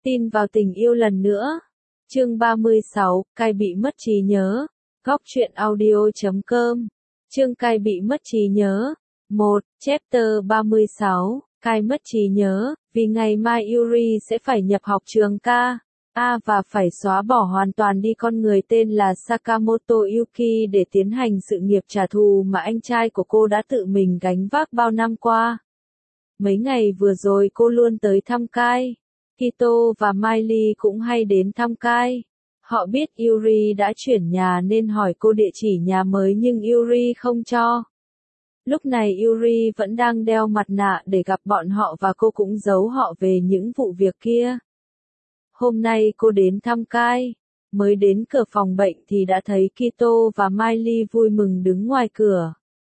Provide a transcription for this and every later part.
Tin vào tình yêu lần nữa. Chương 36, cai bị mất trí nhớ. Góc truyện audio.com. Chương cai bị mất trí nhớ. 1. Chapter 36, cai mất trí nhớ, vì ngày mai Yuri sẽ phải nhập học trường K. A và phải xóa bỏ hoàn toàn đi con người tên là Sakamoto Yuki để tiến hành sự nghiệp trả thù mà anh trai của cô đã tự mình gánh vác bao năm qua. Mấy ngày vừa rồi cô luôn tới thăm Kai. Kito và Miley cũng hay đến thăm Kai. Họ biết Yuri đã chuyển nhà nên hỏi cô địa chỉ nhà mới nhưng Yuri không cho. Lúc này Yuri vẫn đang đeo mặt nạ để gặp bọn họ và cô cũng giấu họ về những vụ việc kia. Hôm nay cô đến thăm Kai. Mới đến cửa phòng bệnh thì đã thấy Kito và Miley vui mừng đứng ngoài cửa.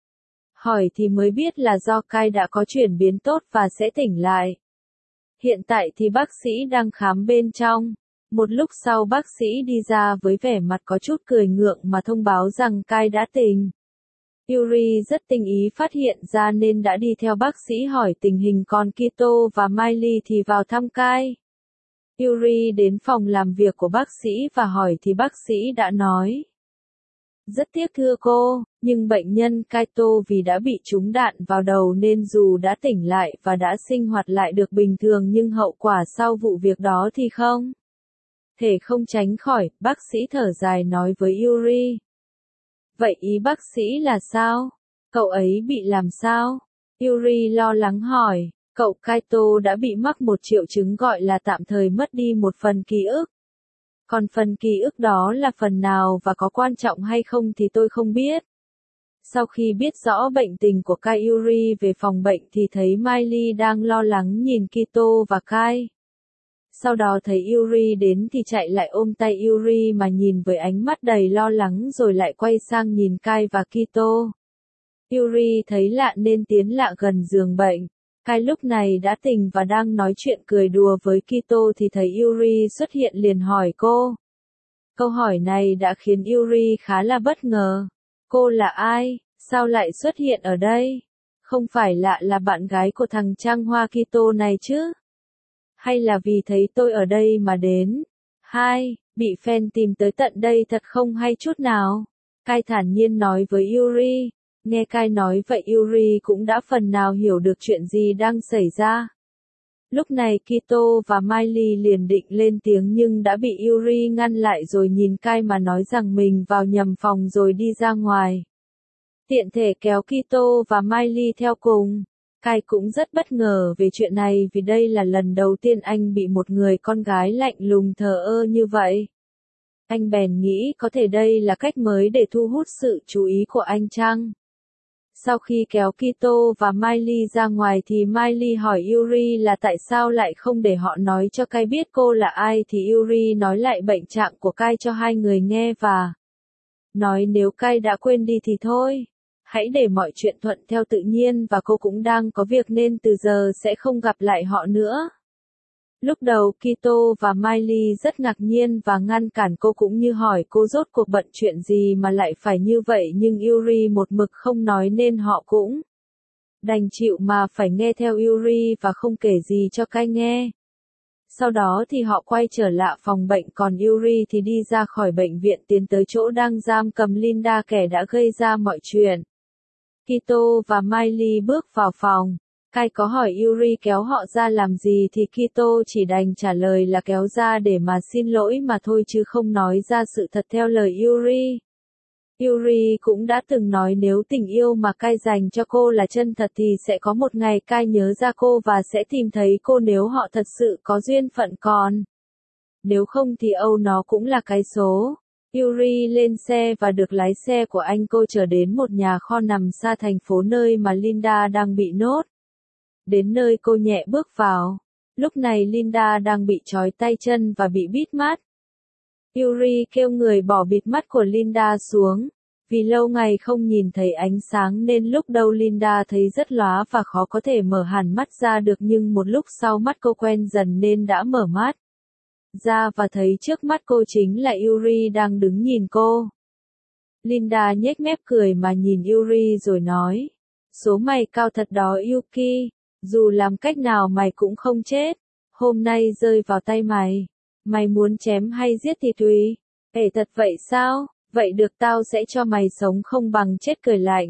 Hỏi thì mới biết là do Kai đã có chuyển biến tốt và sẽ tỉnh lại. Hiện tại thì bác sĩ đang khám bên trong. Một lúc sau bác sĩ đi ra với vẻ mặt có chút cười ngượng mà thông báo rằng Kai đã tỉnh. Yuri rất tinh ý phát hiện ra nên đã đi theo bác sĩ hỏi tình hình, còn Kito và Miley thì vào thăm Kai. Yuri đến phòng làm việc của bác sĩ và hỏi thì bác sĩ đã nói: rất tiếc thưa cô, nhưng bệnh nhân Kaito vì đã bị trúng đạn vào đầu nên dù đã tỉnh lại và đã sinh hoạt lại được bình thường nhưng hậu quả sau vụ việc đó thì không thể không tránh khỏi, bác sĩ thở dài nói với Yuri. Vậy ý bác sĩ là sao? Cậu ấy bị làm sao? Yuri lo lắng hỏi. Cậu Kaito đã bị mắc một triệu chứng gọi là tạm thời mất đi một phần ký ức. Còn phần ký ức đó là phần nào và có quan trọng hay không thì tôi không biết. Sau khi biết rõ bệnh tình của Kai, Yuri về phòng bệnh thì thấy Miley đang lo lắng nhìn Kito và Kai. Sau đó thấy Yuri đến thì chạy lại ôm tay Yuri mà nhìn với ánh mắt đầy lo lắng rồi lại quay sang nhìn Kai và Kito. Yuri thấy lạ nên tiến lại gần giường bệnh. Kai lúc này đã tỉnh và đang nói chuyện cười đùa với Kito thì thấy Yuri xuất hiện liền hỏi cô. Câu hỏi này đã khiến Yuri khá là bất ngờ. Cô là ai? Sao lại xuất hiện ở đây? Không phải lạ là bạn gái của thằng Trang Hoa Kito này chứ? Hay là vì thấy tôi ở đây mà đến? 2. Bị fan tìm tới tận đây thật không hay chút nào. Kai thản nhiên nói với Yuri. Nghe Kai nói vậy Yuri cũng đã phần nào hiểu được chuyện gì đang xảy ra. Lúc này Kito và Miley liền định lên tiếng nhưng đã bị Yuri ngăn lại rồi nhìn Kai mà nói rằng mình vào nhầm phòng rồi đi ra ngoài. Tiện thể kéo Kito và Miley theo cùng. Kai cũng rất bất ngờ về chuyện này vì đây là lần đầu tiên anh bị một người con gái lạnh lùng thờ ơ như vậy. Anh bèn nghĩ có thể đây là cách mới để thu hút sự chú ý của anh chăng? Sau khi kéo Kito và Miley ra ngoài thì Miley hỏi Yuri là tại sao lại không để họ nói cho Kai biết cô là ai thì Yuri nói lại bệnh trạng của Kai cho hai người nghe và nói nếu Kai đã quên đi thì thôi. Hãy để mọi chuyện thuận theo tự nhiên và cô cũng đang có việc nên từ giờ sẽ không gặp lại họ nữa. Lúc đầu Kito và Miley rất ngạc nhiên và ngăn cản cô cũng như hỏi cô rốt cuộc bận chuyện gì mà lại phải như vậy nhưng Yuri một mực không nói nên họ cũng đành chịu mà phải nghe theo Yuri và không kể gì cho Kai nghe. Sau đó thì họ quay trở lại phòng bệnh còn Yuri thì đi ra khỏi bệnh viện tiến tới chỗ đang giam cầm Linda kẻ đã gây ra mọi chuyện. Kito và Miley bước vào phòng. Kai có hỏi Yuri kéo họ ra làm gì thì Kito chỉ đành trả lời là kéo ra để mà xin lỗi mà thôi chứ không nói ra sự thật theo lời Yuri. Yuri cũng đã từng nói nếu tình yêu mà Kai dành cho cô là chân thật thì sẽ có một ngày Kai nhớ ra cô và sẽ tìm thấy cô nếu họ thật sự có duyên phận còn. Nếu không thì âu nó cũng là cái số. Yuri lên xe và được lái xe của anh cô chở đến một nhà kho nằm xa thành phố nơi mà Linda đang bị nhốt. Đến nơi cô nhẹ bước vào. Lúc này Linda đang bị trói tay chân và bị bít mắt. Yuri kêu người bỏ bịt mắt của Linda xuống. Vì lâu ngày không nhìn thấy ánh sáng nên lúc đầu Linda thấy rất lóa và khó có thể mở hẳn mắt ra được nhưng một lúc sau mắt cô quen dần nên đã mở mắt ra và thấy trước mắt cô chính là Yuri đang đứng nhìn cô. Linda nhếch mép cười mà nhìn Yuri rồi nói. Số mày cao thật đó Yuki. Dù làm cách nào mày cũng không chết. Hôm nay rơi vào tay mày. Mày muốn chém hay giết thì tùy. Ể thật vậy sao? Vậy được tao sẽ cho mày sống không bằng chết cười lạnh.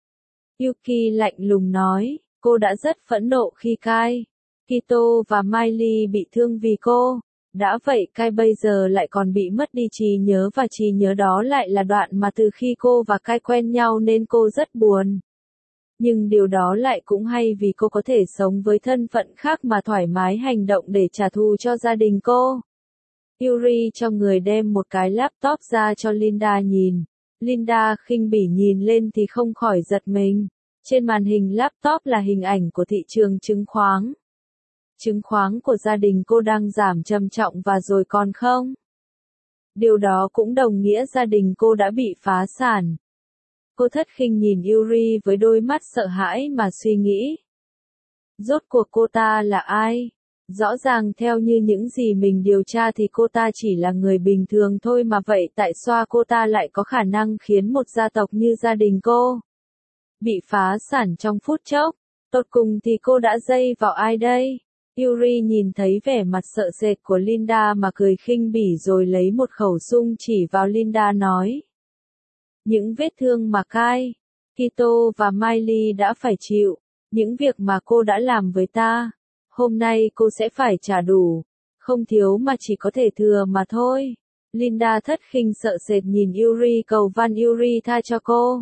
Yuki lạnh lùng nói, cô đã rất phẫn nộ khi Kai, Kito và Miley bị thương vì cô. Đã vậy Kai bây giờ lại còn bị mất đi trí nhớ và trí nhớ đó lại là đoạn mà từ khi cô và Kai quen nhau nên cô rất buồn. Nhưng điều đó lại cũng hay vì cô có thể sống với thân phận khác mà thoải mái hành động để trả thù cho gia đình cô. Yuri cho người đem một cái laptop ra cho Linda nhìn. Linda khinh bỉ nhìn lên thì không khỏi giật mình. Trên màn hình laptop là hình ảnh của thị trường chứng khoán. Chứng khoán của gia đình cô đang giảm trầm trọng và rồi còn không. Điều đó cũng đồng nghĩa gia đình cô đã bị phá sản. Cô thất khinh nhìn Yuri với đôi mắt sợ hãi mà suy nghĩ. Rốt cuộc cô ta là ai? Rõ ràng theo như những gì mình điều tra thì cô ta chỉ là người bình thường thôi mà vậy tại sao cô ta lại có khả năng khiến một gia tộc như gia đình cô bị phá sản trong phút chốc? Tột cùng thì cô đã dây vào ai đây? Yuri nhìn thấy vẻ mặt sợ sệt của Linda mà cười khinh bỉ rồi lấy một khẩu súng chỉ vào Linda nói. Những vết thương mà Kai, Kito và Miley đã phải chịu, những việc mà cô đã làm với ta, hôm nay cô sẽ phải trả đủ, không thiếu mà chỉ có thể thừa mà thôi. Linda thất khinh sợ sệt nhìn Yuri cầu van Yuri tha cho cô.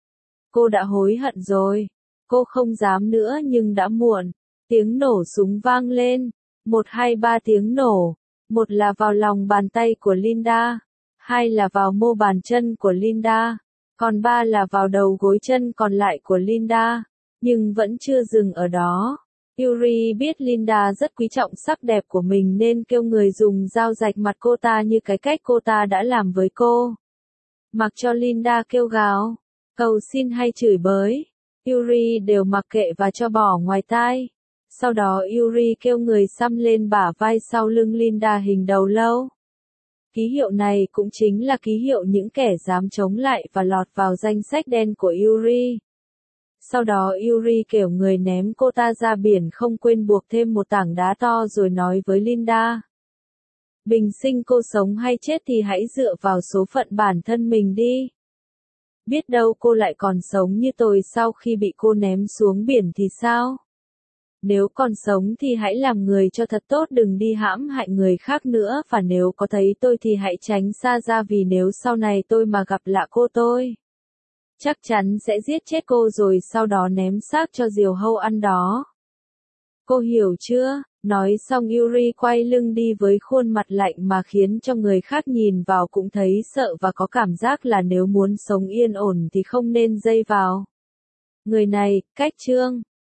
Cô đã hối hận rồi, cô không dám nữa nhưng đã muộn. Tiếng nổ súng vang lên, 1 2 3 tiếng nổ, một là vào lòng bàn tay của Linda, 2 là vào mô bàn chân của Linda, còn 3 là vào đầu gối chân còn lại của Linda, nhưng vẫn chưa dừng ở đó. Yuri biết Linda rất quý trọng sắc đẹp của mình nên kêu người dùng dao rạch mặt cô ta như cái cách cô ta đã làm với cô. Mặc cho Linda kêu gào, cầu xin hay chửi bới, Yuri đều mặc kệ và cho bỏ ngoài tai. Sau đó Yuri kêu người xăm lên bả vai sau lưng Linda hình đầu lâu. Ký hiệu này cũng chính là ký hiệu những kẻ dám chống lại và lọt vào danh sách đen của Yuri. Sau đó Yuri kêu người ném cô ta ra biển không quên buộc thêm một tảng đá to rồi nói với Linda. Bình sinh cô sống hay chết thì hãy dựa vào số phận bản thân mình đi. Biết đâu cô lại còn sống như tôi sau khi bị cô ném xuống biển thì sao? Nếu còn sống thì hãy làm người cho thật tốt đừng đi hãm hại người khác nữa và nếu có thấy tôi thì hãy tránh xa ra vì nếu sau này tôi mà gặp lại cô tôi chắc chắn sẽ giết chết cô rồi sau đó ném xác cho diều hâu ăn đó. Cô hiểu chưa? Nói xong Yuri quay lưng đi với khuôn mặt lạnh mà khiến cho người khác nhìn vào cũng thấy sợ và có cảm giác là nếu muốn sống yên ổn thì không nên dây vào. Người này, cách chương